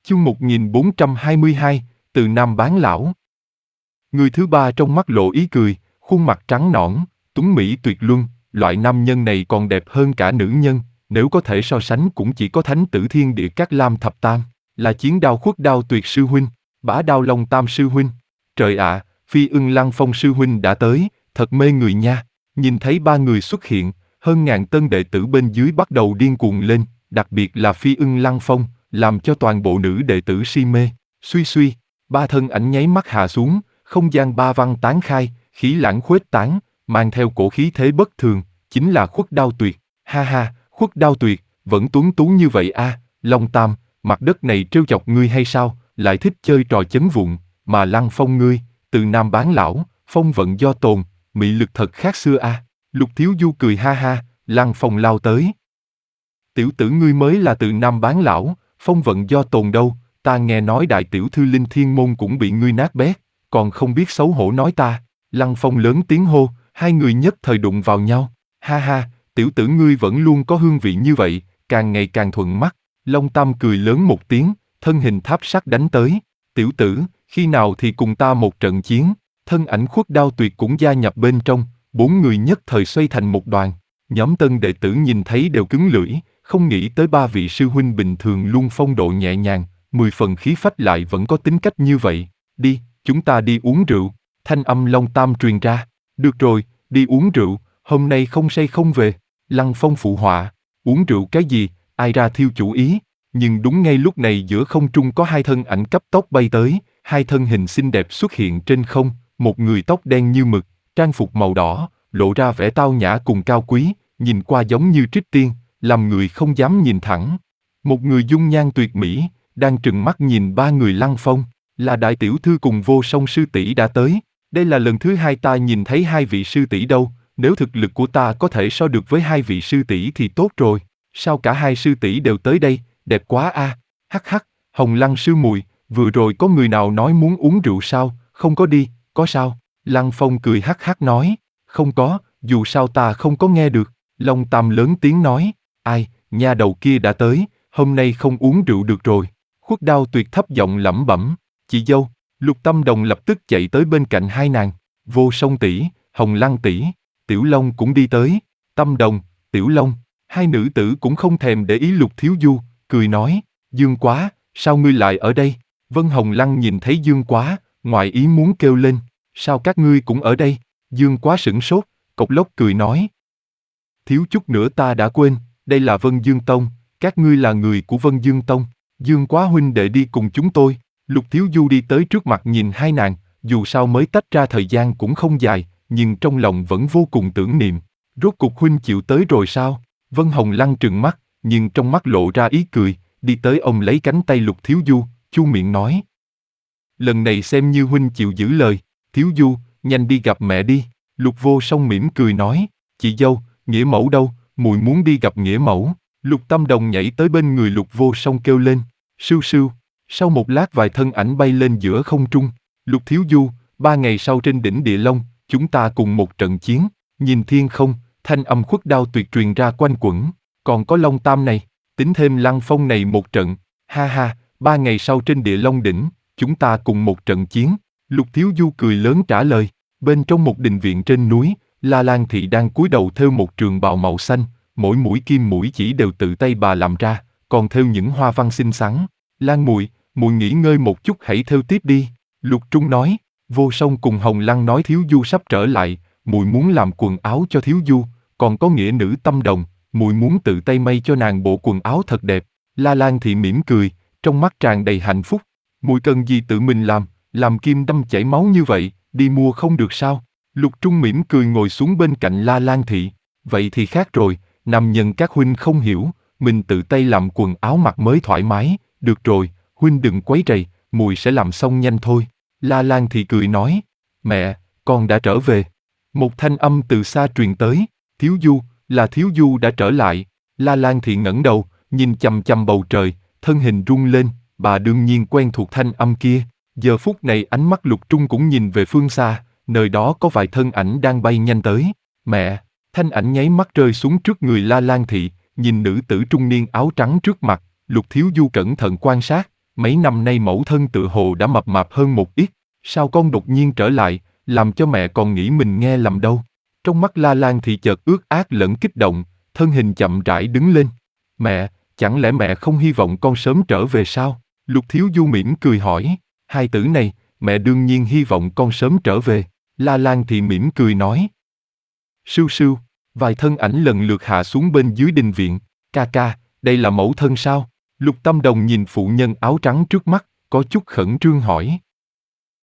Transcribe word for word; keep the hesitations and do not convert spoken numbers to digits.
Chương một nghìn bốn trăm hai mươi hai, từ Nam bán lão. Người thứ ba trong mắt lộ ý cười, khuôn mặt trắng nõn, tuấn mỹ tuyệt luân, loại nam nhân này còn đẹp hơn cả nữ nhân, nếu có thể so sánh cũng chỉ có Thánh Tử Thiên Địa Cát Lam Thập Tam, là Chiến Đao Khuất Đao Tuyệt sư huynh, Bá Đao Long Tam sư huynh. Trời ạ, Phi Ưng Lăng Phong sư huynh đã tới, thật mê người nha. Nhìn thấy ba người xuất hiện, hơn ngàn tân đệ tử bên dưới bắt đầu điên cuồng lên, đặc biệt là Phi Ưng Lăng Phong, làm cho toàn bộ nữ đệ tử si mê. Suy suy, ba thân ảnh nháy mắt hạ xuống, không gian ba văn tán khai, khí lãng khuếch tán, mang theo cổ khí thế bất thường, chính là Khuất Đao Tuyệt. Ha ha, Khuất Đao Tuyệt, vẫn tuấn tú như vậy a, à, Long Tam, mặt đất này trêu chọc ngươi hay sao, lại thích chơi trò chấn vụng, mà Lăng Phong ngươi, từ Nam bán lão, phong vận do tồn, mị lực thật khác xưa a. À. Lục Thiếu Du cười ha ha, Lăng Phong lao tới. Tiểu tử ngươi mới là từ Nam bán lão, phong vận do tồn đâu, ta nghe nói đại tiểu thư Linh Thiên Môn cũng bị ngươi nát bét, còn không biết xấu hổ nói ta. Lăng Phong lớn tiếng hô, hai người nhất thời đụng vào nhau. Ha ha, tiểu tử ngươi vẫn luôn có hương vị như vậy, càng ngày càng thuận mắt. Long Tam cười lớn một tiếng, thân hình tháp sắt đánh tới. Tiểu tử, khi nào thì cùng ta một trận chiến. Thân ảnh Khuất Đao Tuyệt cũng gia nhập bên trong, bốn người nhất thời xoay thành một đoàn. Nhóm tân đệ tử nhìn thấy đều cứng lưỡi, không nghĩ tới ba vị sư huynh bình thường luôn phong độ nhẹ nhàng, mười phần khí phách lại vẫn có tính cách như vậy. Đi, chúng ta đi uống rượu. Thanh âm Long Tam truyền ra. Được rồi, đi uống rượu, hôm nay không say không về. Lăng Phong phụ họa. Uống rượu cái gì, ai ra thiêu chủ ý. Nhưng đúng ngay lúc này giữa không trung có hai thân ảnh cấp tốc bay tới, hai thân hình xinh đẹp xuất hiện trên không, một người tóc đen như mực, trang phục màu đỏ, lộ ra vẻ tao nhã cùng cao quý, nhìn qua giống như trích tiên, làm người không dám nhìn thẳng. Một người dung nhan tuyệt mỹ, đang trừng mắt nhìn ba người Lăng Phong, là đại tiểu thư cùng Vô Song sư tỷ đã tới. Đây là lần thứ hai ta nhìn thấy hai vị sư tỷ đâu, nếu thực lực của ta có thể so được với hai vị sư tỷ thì tốt rồi. Sao cả hai sư tỷ đều tới đây, đẹp quá a. À. Hắc hắc, Hồng Lăng sư muội, vừa rồi có người nào nói muốn uống rượu sao, không có đi, có sao? Lăng Phong cười hắc hắc nói, không có, dù sao ta không có nghe được. Long Tam lớn tiếng nói, ai, nha đầu kia đã tới, hôm nay không uống rượu được rồi. Khuất Đao Tuyệt thấp giọng lẩm bẩm, chị dâu. Lục Tâm Đồng lập tức chạy tới bên cạnh hai nàng, Vô Song tỷ, Hồng Lăng tỷ, Tiểu Long cũng đi tới. Tâm Đồng, Tiểu Long, hai nữ tử cũng không thèm để ý Lục Thiếu Du, cười nói, Dương Quá, sao ngươi lại ở đây? Vân Hồng Lăng nhìn thấy Dương Quá, ngoài ý muốn kêu lên, sao các ngươi cũng ở đây? Dương Quá sửng sốt, cộc lốc cười nói, thiếu chút nữa ta đã quên, đây là Vân Dương Tông, các ngươi là người của Vân Dương Tông. Dương Quá huynh đệ đi cùng chúng tôi. Lục Thiếu Du đi tới trước mặt nhìn hai nàng, dù sao mới tách ra thời gian cũng không dài, nhưng trong lòng vẫn vô cùng tưởng niệm. Rốt cục huynh chịu tới rồi sao? Vân Hồng Lăng trừng mắt, nhưng trong mắt lộ ra ý cười, đi tới ôm lấy cánh tay Lục Thiếu Du, chu miệng nói. Lần này xem như huynh chịu giữ lời, Thiếu Du, nhanh đi gặp mẹ đi. Lục Vô Song mỉm cười nói, chị dâu, nghĩa mẫu đâu, mùi muốn đi gặp nghĩa mẫu. Lục Tâm Đồng nhảy tới bên người Lục Vô Song kêu lên, sưu sưu. Sau một lát vài thân ảnh bay lên giữa không trung. Lục Thiếu Du, ba ngày sau trên đỉnh Địa Long, chúng ta cùng một trận chiến. Nhìn thiên không, thanh âm Khuất Đao Tuyệt truyền ra quanh quẩn. Còn có Long Tam này, tính thêm Lăng Phong này một trận. Ha ha, ba ngày sau trên Địa Long đỉnh, chúng ta cùng một trận chiến. Lục Thiếu Du cười lớn trả lời. Bên trong một đình viện trên núi, La Lan Thị đang cúi đầu thêu một trường bào màu xanh. Mỗi mũi kim mũi chỉ đều tự tay bà làm ra, còn thêu những hoa văn xinh xắn. Lan muội, muội nghỉ ngơi một chút hãy thêu tiếp đi. Lục Trung nói. Vô Song cùng Hồng Lăng nói Thiếu Du sắp trở lại, muội muốn làm quần áo cho Thiếu Du, còn có nghĩa nữ Tâm Đồng, muội muốn tự tay may cho nàng bộ quần áo thật đẹp. La Lan Thị mỉm cười, trong mắt tràn đầy hạnh phúc. Muội cần gì tự mình làm, làm kim đâm chảy máu như vậy, đi mua không được sao? Lục Trung mỉm cười ngồi xuống bên cạnh La Lan Thị. Vậy thì khác rồi, nam nhân các huynh không hiểu, mình tự tay làm quần áo mặc mới thoải mái. Được rồi, huynh đừng quấy rầy, muội sẽ làm xong nhanh thôi. La Lan Thị cười nói, mẹ, con đã trở về. Một thanh âm từ xa truyền tới, Thiếu Du, là Thiếu Du đã trở lại. La Lan Thị ngẩng đầu, nhìn chằm chằm bầu trời, thân hình rung lên, bà đương nhiên quen thuộc thanh âm kia. Giờ phút này ánh mắt Lục Trung cũng nhìn về phương xa, nơi đó có vài thân ảnh đang bay nhanh tới. Mẹ, thanh ảnh nháy mắt rơi xuống trước người La Lan Thị, nhìn nữ tử trung niên áo trắng trước mặt. Lục Thiếu Du cẩn thận quan sát, mấy năm nay mẫu thân tự hồ đã mập mạp hơn một ít, sao con đột nhiên trở lại, làm cho mẹ còn nghĩ mình nghe lầm đâu. Trong mắt La Lan thì chợt ướt át lẫn kích động, thân hình chậm rãi đứng lên. Mẹ, chẳng lẽ mẹ không hy vọng con sớm trở về sao? Lục Thiếu Du mỉm cười hỏi. Hai tử này, mẹ đương nhiên hy vọng con sớm trở về. La Lan thì mỉm cười nói. Sưu sưu, vài thân ảnh lần lượt hạ xuống bên dưới đình viện. Ca ca, đây là mẫu thân sao? Lục Tâm Đồng nhìn phụ nhân áo trắng trước mắt, có chút khẩn trương hỏi.